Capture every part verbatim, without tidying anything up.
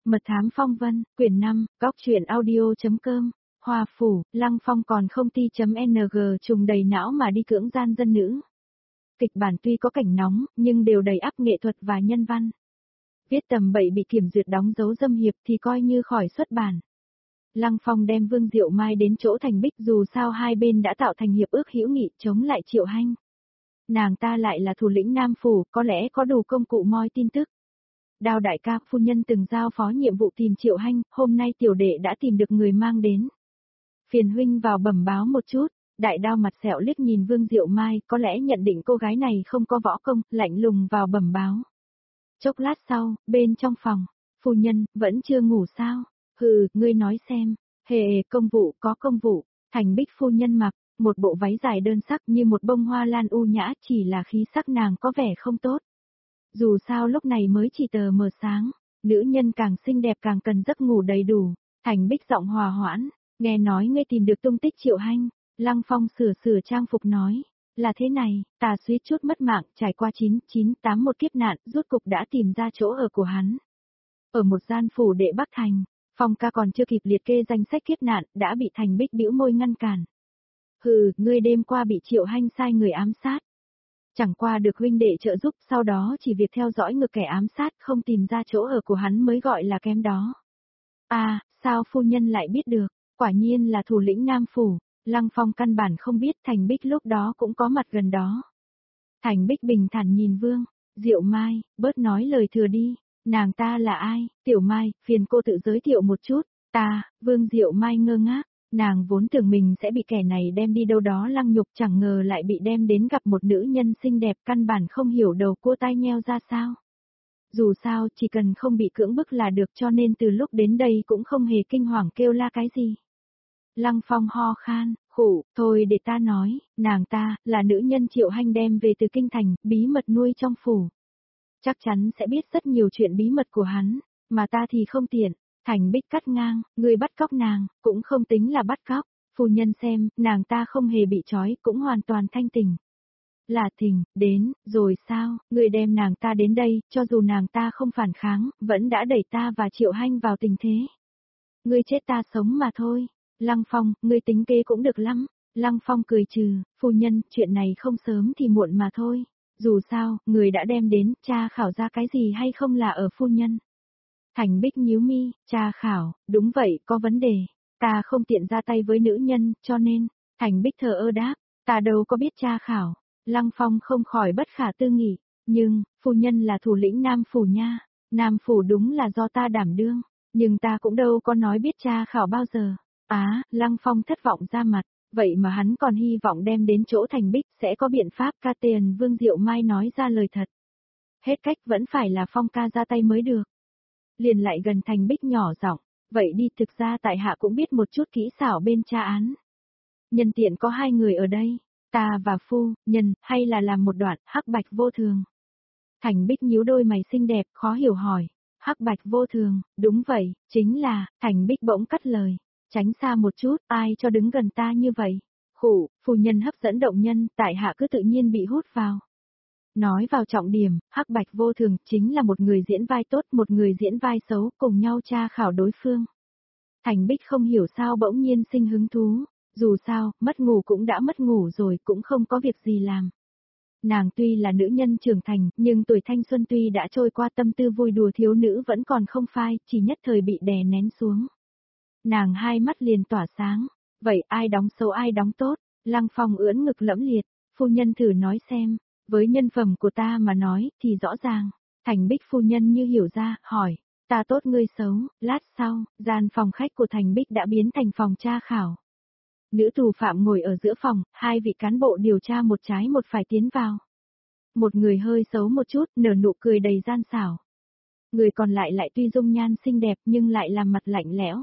Mật thám phong vân, quyển năm, góc truyện audio.com, Hoa phủ, Lăng Phong còn không ti.ng trùng đầy não mà đi cưỡng gian dân nữ. Kịch bản tuy có cảnh nóng, nhưng đều đầy ắp nghệ thuật và nhân văn. Viết tầm bậy bị kiểm duyệt đóng dấu dâm hiệp thì coi như khỏi xuất bản. Lăng Phong đem Vương Diệu Mai đến chỗ Thành Bích, dù sao hai bên đã tạo thành hiệp ước hữu nghị chống lại Triệu Hanh. Nàng ta lại là thủ lĩnh Nam phủ, có lẽ có đủ công cụ moi tin tức. Đao đại ca, phu nhân từng giao phó nhiệm vụ tìm Triệu Hanh, hôm nay tiểu đệ đã tìm được người mang đến. Phiền huynh vào bẩm báo một chút. Đại Đao mặt sẹo liếc nhìn Vương Diệu Mai, có lẽ nhận định cô gái này không có võ công, lạnh lùng vào bẩm báo. Chốc lát sau, bên trong phòng, phu nhân, vẫn chưa ngủ sao? Hừ, ngươi nói xem. Hề, công vụ, có công vụ. Thành Bích phu nhân mặc một bộ váy dài đơn sắc như một bông hoa lan u nhã, chỉ là khí sắc nàng có vẻ không tốt. Dù sao lúc này mới chỉ tờ mờ sáng, nữ nhân càng xinh đẹp càng cần giấc ngủ đầy đủ. Thành Bích giọng hòa hoãn, nghe nói ngươi tìm được tung tích Triệu Hanh. Lăng Phong sửa sửa trang phục nói, là thế này, ta suýt chút mất mạng, trải qua chín chín tám một kiếp nạn, rốt cục đã tìm ra chỗ ở của hắn. Ở một gian phủ đệ Bắc Thành, Phong ca còn chưa kịp liệt kê danh sách kiếp nạn, đã bị Thành Bích bĩu môi ngăn cản. Hừ, ngươi đêm qua bị Triệu Hanh sai người ám sát. Chẳng qua được huynh đệ trợ giúp, sau đó chỉ việc theo dõi ngược kẻ ám sát, không tìm ra chỗ ở của hắn mới gọi là kém đó. À, sao phu nhân lại biết được, quả nhiên là thủ lĩnh Nam phủ. Lăng Phong căn bản không biết Thành Bích lúc đó cũng có mặt gần đó. Thành Bích bình thản nhìn Vương Diệu Mai, bớt nói lời thừa đi, nàng ta là ai? Tiểu Mai, phiền cô tự giới thiệu một chút. Ta, Vương Diệu Mai ngơ ngác, nàng vốn tưởng mình sẽ bị kẻ này đem đi đâu đó lăng nhục, chẳng ngờ lại bị đem đến gặp một nữ nhân xinh đẹp, căn bản không hiểu đầu cua tai nheo ra sao. Dù sao, chỉ cần không bị cưỡng bức là được, cho nên từ lúc đến đây cũng không hề kinh hoàng kêu la cái gì. Lăng Phong ho khan, khụ, thôi để ta nói, nàng ta, là nữ nhân Triệu Hanh đem về từ Kinh Thành, bí mật nuôi trong phủ. Chắc chắn sẽ biết rất nhiều chuyện bí mật của hắn, mà ta thì không tiện. Thành Bích cắt ngang, người bắt cóc nàng, cũng không tính là bắt cóc, phu nhân xem, nàng ta không hề bị trói, cũng hoàn toàn thanh tỉnh. Là Thình, đến, rồi sao, người đem nàng ta đến đây, cho dù nàng ta không phản kháng, vẫn đã đẩy ta và Triệu Hanh vào tình thế. Ngươi chết ta sống mà thôi. Lăng Phong, ngươi tính kế cũng được lắm. Lăng Phong cười trừ, phu nhân, chuyện này không sớm thì muộn mà thôi. Dù sao, người đã đem đến, tra khảo ra cái gì hay không là ở phu nhân. Thành Bích nhíu mi, tra khảo, đúng vậy, có vấn đề. Ta không tiện ra tay với nữ nhân, cho nên, Thành Bích thờ ơ đáp, ta đâu có biết tra khảo. Lăng Phong không khỏi bất khả tư nghị, nhưng, phu nhân là thủ lĩnh Nam phủ nha. Nam phủ đúng là do ta đảm đương, nhưng ta cũng đâu có nói biết tra khảo bao giờ. Á, à, Lăng Phong thất vọng ra mặt, vậy mà hắn còn hy vọng đem đến chỗ Thành Bích sẽ có biện pháp. Ca tiền Vương Diệu Mai nói ra lời thật. Hết cách vẫn phải là Phong ca ra tay mới được. Liền lại gần Thành Bích nhỏ giọng, vậy đi, thực ra tại hạ cũng biết một chút kỹ xảo bên tra án. Nhân tiện có hai người ở đây, ta và phu nhân, hay là làm một đoạn hắc bạch vô thường. Thành Bích nhíu đôi mày xinh đẹp, khó hiểu hỏi, hắc bạch vô thường, đúng vậy, chính là. Thành Bích bỗng cắt lời. Tránh xa một chút, ai cho đứng gần ta như vậy? Khụ, phu nhân hấp dẫn động nhân, tại hạ cứ tự nhiên bị hút vào. Nói vào trọng điểm, hắc bạch vô thường chính là một người diễn vai tốt, một người diễn vai xấu, cùng nhau tra khảo đối phương. Thành Bích không hiểu sao bỗng nhiên sinh hứng thú, dù sao, mất ngủ cũng đã mất ngủ rồi, cũng không có việc gì làm. Nàng tuy là nữ nhân trưởng thành, nhưng tuổi thanh xuân tuy đã trôi qua, tâm tư vui đùa thiếu nữ vẫn còn không phai, chỉ nhất thời bị đè nén xuống. Nàng hai mắt liền tỏa sáng, vậy ai đóng xấu ai đóng tốt? Lăng Phong ưỡn ngực lẫm liệt, phu nhân thử nói xem, với nhân phẩm của ta mà nói thì rõ ràng. Thành Bích phu nhân như hiểu ra, hỏi, ta tốt ngươi xấu. Lát sau, gian phòng khách của Thành Bích đã biến thành phòng tra khảo. Nữ tù phạm ngồi ở giữa phòng, hai vị cán bộ điều tra một trái một phải tiến vào. Một người hơi xấu một chút, nở nụ cười đầy gian xảo. Người còn lại lại tuy dung nhan xinh đẹp nhưng lại làm mặt lạnh lẽo.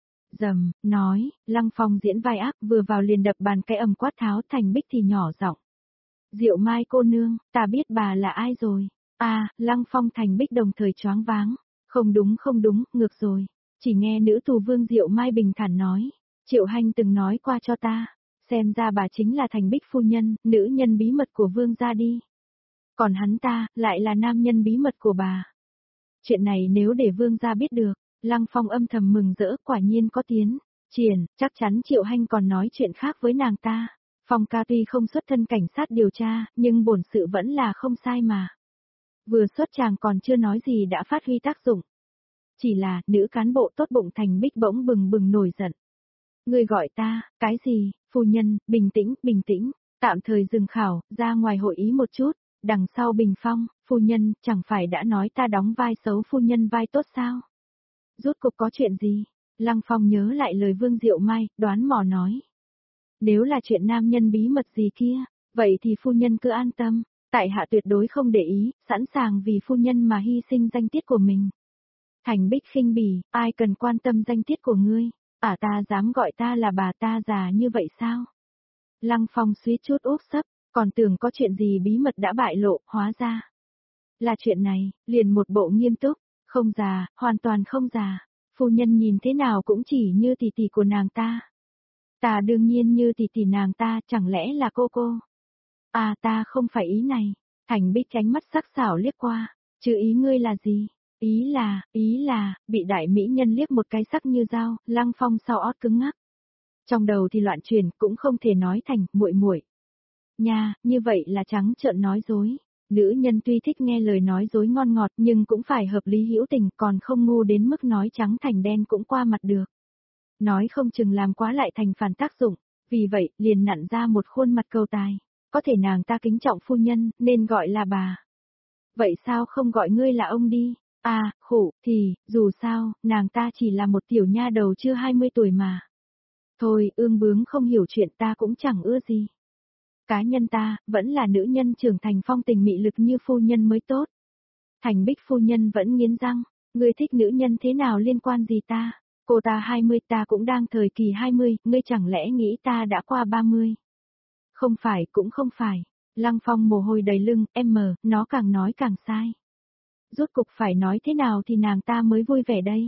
Dầm, nói, Lăng Phong diễn vai ác, vừa vào liền đập bàn cái ầm quát tháo. Thành Bích thì nhỏ giọng. Diệu Mai cô nương, ta biết bà là ai rồi. À, Lăng Phong Thành Bích đồng thời choáng váng. Không đúng không đúng, ngược rồi. Chỉ nghe nữ tù Vương Diệu Mai bình thản nói. Triệu Hanh từng nói qua cho ta. Xem ra bà chính là Thành Bích phu nhân, nữ nhân bí mật của Vương gia đi. Còn hắn ta, lại là nam nhân bí mật của bà. Chuyện này nếu để Vương gia biết được, Lăng Phong âm thầm mừng rỡ, quả nhiên có tiến triển, chắc chắn Triệu Hanh còn nói chuyện khác với nàng ta. Phong ca tuy không xuất thân cảnh sát điều tra, nhưng bổn sự vẫn là không sai mà. Vừa xuất chàng còn chưa nói gì đã phát huy tác dụng. Chỉ là, nữ cán bộ tốt bụng Thành Bích bỗng bừng bừng nổi giận. Ngươi gọi ta, cái gì, phu nhân, bình tĩnh, bình tĩnh, tạm thời dừng khảo, ra ngoài hội ý một chút, đằng sau bình phong, phu nhân, chẳng phải đã nói ta đóng vai xấu phu nhân vai tốt sao? Rốt cuộc có chuyện gì? Lăng Phong nhớ lại lời Vương Diệu Mai, đoán mò nói. Nếu là chuyện nam nhân bí mật gì kia, vậy thì phu nhân cứ an tâm, tại hạ tuyệt đối không để ý, sẵn sàng vì phu nhân mà hy sinh danh tiết của mình. Thành Bích khinh bỉ, ai cần quan tâm danh tiết của ngươi, à ta dám gọi ta là bà ta già như vậy sao? Lăng Phong suýt chút úp sấp, còn tưởng có chuyện gì bí mật đã bại lộ, hóa ra. Là chuyện này, liền một bộ nghiêm túc, không già, hoàn toàn không già, phu nhân nhìn thế nào cũng chỉ như tỷ tỷ của nàng ta. Ta đương nhiên như tỷ tỷ nàng ta, chẳng lẽ là cô cô? À ta không phải ý này, Thành Bích tránh mắt sắc sảo liếc qua, chứ ý ngươi là gì? Ý là, ý là, bị đại mỹ nhân liếc một cái sắc như dao, Lăng Phong sau ót cứng ngắc. Trong đầu thì loạn chuyển, cũng không thể nói thành, muội muội. Nha, như vậy là trắng trợn nói dối. Nữ nhân tuy thích nghe lời nói dối ngon ngọt nhưng cũng phải hợp lý hữu tình, còn không ngu đến mức nói trắng thành đen cũng qua mặt được. Nói không chừng làm quá lại thành phản tác dụng, vì vậy liền nặn ra một khuôn mặt cầu tài. Có thể nàng ta kính trọng phu nhân, nên gọi là bà. Vậy sao không gọi ngươi là ông đi? À, khổ, thì, dù sao, nàng ta chỉ là một tiểu nha đầu chưa hai mươi tuổi mà. Thôi, ương bướng không hiểu chuyện ta cũng chẳng ưa gì. Cá nhân ta, vẫn là nữ nhân trưởng thành phong tình mị lực như phu nhân mới tốt. Thành Bích phu nhân vẫn nghiến răng, ngươi thích nữ nhân thế nào liên quan gì ta? Cô ta hai mươi, ta cũng đang thời kỳ hai mươi, ngươi chẳng lẽ nghĩ ta đã qua ba mươi? Không phải, cũng không phải. Lăng Phong mồ hôi đầy lưng, em mờ, nó càng nói càng sai. Rốt cục phải nói thế nào thì nàng ta mới vui vẻ đây.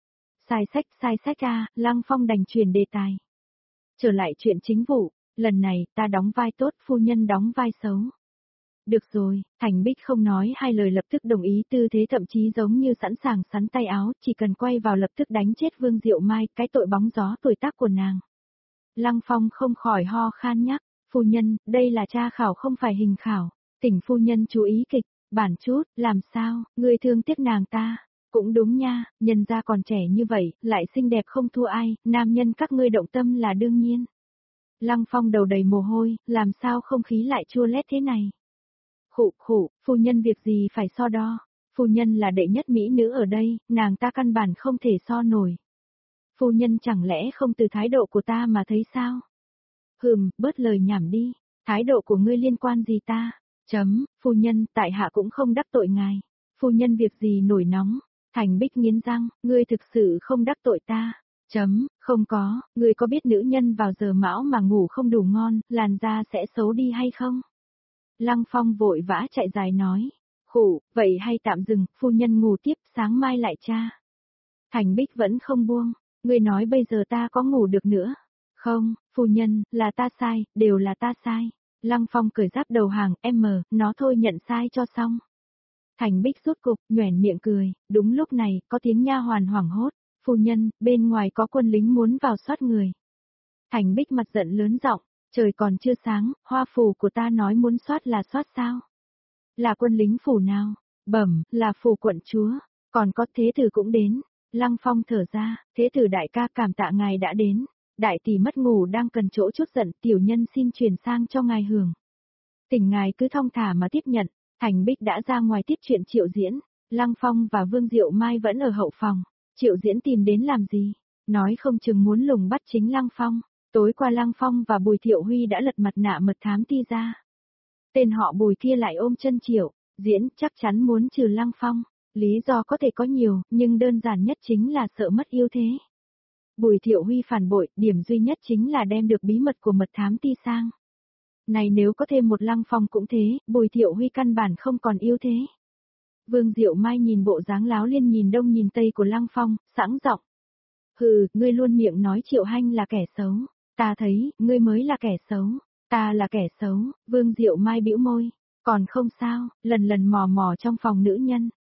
Sai sách, sai sách à, Lăng Phong đành chuyển đề tài. Trở lại chuyện chính vụ, lần này ta đóng vai tốt, phu nhân đóng vai xấu. Được rồi, Thành Bích không nói hai lời lập tức đồng ý, tư thế thậm chí giống như sẵn sàng sắn tay áo, chỉ cần quay vào lập tức đánh chết Vương Diệu Mai, cái tội bóng gió tuổi tác của nàng. Lăng Phong không khỏi ho khan nhắc, phu nhân, đây là tra khảo không phải hình khảo, tỉnh phu nhân chú ý kịch, bản chút, làm sao, ngươi thương tiếc nàng ta. Cũng đúng nha, nhân gia còn trẻ như vậy, lại xinh đẹp không thua ai, nam nhân các ngươi động tâm là đương nhiên. Lăng Phong đầu đầy mồ hôi, làm sao không khí lại chua lét thế này. Khụ khụ, phu nhân việc gì phải so đo, phu nhân là đệ nhất mỹ nữ ở đây, nàng ta căn bản không thể so nổi. Phu nhân chẳng lẽ không từ thái độ của ta mà thấy sao? Hừm, bớt lời nhảm đi, thái độ của ngươi liên quan gì ta? Chấm, phu nhân, tại hạ cũng không đắc tội ngài. Phu nhân việc gì nổi nóng? Thành Bích nghiến răng, ngươi thực sự không đắc tội ta. Chấm, không có, ngươi có biết nữ nhân vào giờ mão mà ngủ không đủ ngon, làn da sẽ xấu đi hay không? Lăng Phong vội vã chạy dài nói, khủ, vậy hay tạm dừng, phu nhân ngủ tiếp, sáng mai lại tra. Thành Bích vẫn không buông, ngươi nói bây giờ ta có ngủ được nữa. Không, phu nhân, là ta sai, đều là ta sai. Lăng Phong cởi giáp đầu hàng, em mờ, nó thôi nhận sai cho xong. Thành Bích rút cục, nhoẻn miệng cười, đúng lúc này, có tiếng nha hoàn hoảng hốt, phu nhân, bên ngoài có quân lính muốn vào soát người. Thành Bích mặt giận lớn giọng, trời còn chưa sáng, hoa phủ của ta nói muốn soát là soát sao? Là quân lính phủ nào? Bẩm, là phủ quận chúa, còn có thế tử cũng đến. Lăng Phong thở ra, thế tử đại ca cảm tạ ngài đã đến. Đại tỷ mất ngủ đang cần chỗ chút giận, tiểu nhân xin truyền sang cho ngài hưởng. Tỉnh ngài cứ thong thả mà tiếp nhận. Thành Bích đã ra ngoài tiếp chuyện Triệu Diễn, Lăng Phong và Vương Diệu Mai vẫn ở hậu phòng. Triệu Diễn tìm đến làm gì? Nói không chừng muốn lùng bắt chính Lăng Phong. Tối qua Lăng Phong và Bùi Thiệu Huy đã lật mặt nạ mật thám ti ra. Tên họ Bùi kia lại ôm chân Triệu Diễn, chắc chắn muốn trừ Lăng Phong. Lý do có thể có nhiều, nhưng đơn giản nhất chính là sợ mất ưu thế. Bùi Thiệu Huy phản bội, điểm duy nhất chính là đem được bí mật của mật thám ti sang. Này nếu có thêm một Lăng Phong cũng thế, Bùi Thiệu Huy căn bản không còn ưu thế. Vương Diệu Mai nhìn bộ dáng láo liên nhìn đông nhìn tây của Lăng Phong, sẵn giọng. Hừ, ngươi luôn miệng nói Triệu Hanh là kẻ xấu, ta thấy, ngươi mới là kẻ xấu, ta là kẻ xấu, Vương Diệu Mai bĩu môi, còn không sao, lần lần mò mò trong phòng nữ nhân,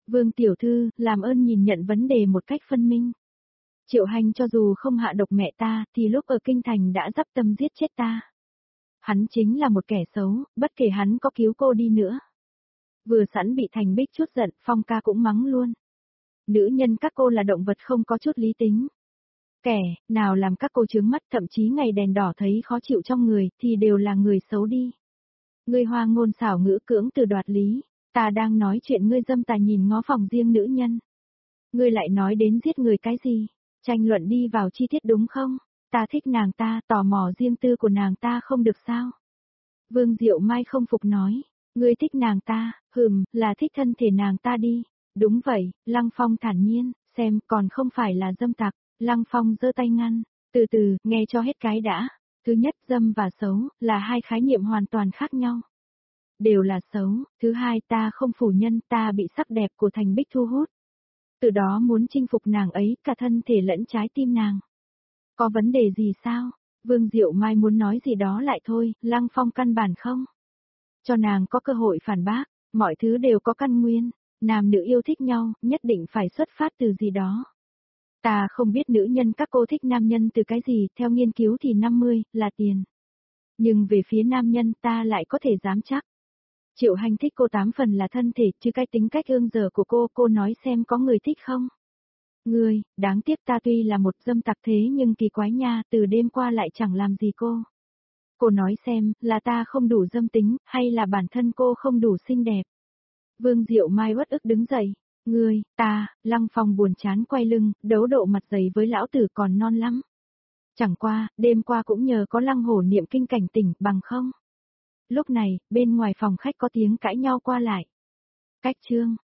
Vương tiểu thư, làm ơn nhìn nhận vấn đề một cách phân minh. Triệu Hành cho dù không hạ độc mẹ ta, thì lúc ở kinh thành đã dắp tâm giết chết ta. Hắn chính là một kẻ xấu, bất kể hắn có cứu cô đi nữa. Vừa sẵn bị Thành Bích chút giận, Phong ca cũng mắng luôn. Nữ nhân các cô là động vật không có chút lý tính. Kẻ, nào làm các cô chướng mắt thậm chí ngày đèn đỏ thấy khó chịu trong người, thì đều là người xấu đi. Ngươi hoa ngôn xảo ngữ cưỡng từ đoạt lý, ta đang nói chuyện ngươi dâm tà nhìn ngó phòng riêng nữ nhân. Ngươi lại nói đến giết người cái gì, tranh luận đi vào chi tiết đúng không? Ta thích nàng ta, tò mò riêng tư của nàng ta không được sao? Vương Diệu Mai không phục nói, ngươi thích nàng ta, hừm, là thích thân thể nàng ta đi. Đúng vậy, Lăng Phong thản nhiên, xem còn không phải là dâm tặc. Lăng Phong giơ tay ngăn, từ từ, nghe cho hết cái đã. Thứ nhất, dâm và xấu, là hai khái niệm hoàn toàn khác nhau. Đều là xấu. Thứ hai, ta không phủ nhận ta bị sắc đẹp của Thành Bích thu hút. Từ đó muốn chinh phục nàng ấy, cả thân thể lẫn trái tim nàng. Có vấn đề gì sao? Vương Diệu Mai muốn nói gì đó lại thôi, Lăng Phong căn bản không. Cho nàng có cơ hội phản bác, mọi thứ đều có căn nguyên. Nam nữ yêu thích nhau, nhất định phải xuất phát từ gì đó. Ta không biết nữ nhân các cô thích nam nhân từ cái gì, theo nghiên cứu thì năm mươi, là tiền. Nhưng về phía nam nhân ta lại có thể dám chắc. Triệu Hành thích cô tám phần là thân thể, chứ cái tính cách ương dở của cô, cô nói xem có người thích không? Người, đáng tiếc ta tuy là một dâm tặc thế nhưng kỳ quái nha, từ đêm qua lại chẳng làm gì cô. Cô nói xem, là ta không đủ dâm tính, hay là bản thân cô không đủ xinh đẹp? Vương Diệu Mai uất ức đứng dậy. Ngươi, ta, Lăng Phong buồn chán quay lưng, đấu độ mặt dày với lão tử còn non lắm. Chẳng qua, đêm qua cũng nhờ có Lăng Hổ niệm kinh cảnh tỉnh, bằng không. Lúc này, bên ngoài phòng khách có tiếng cãi nhau qua lại. Cách chương.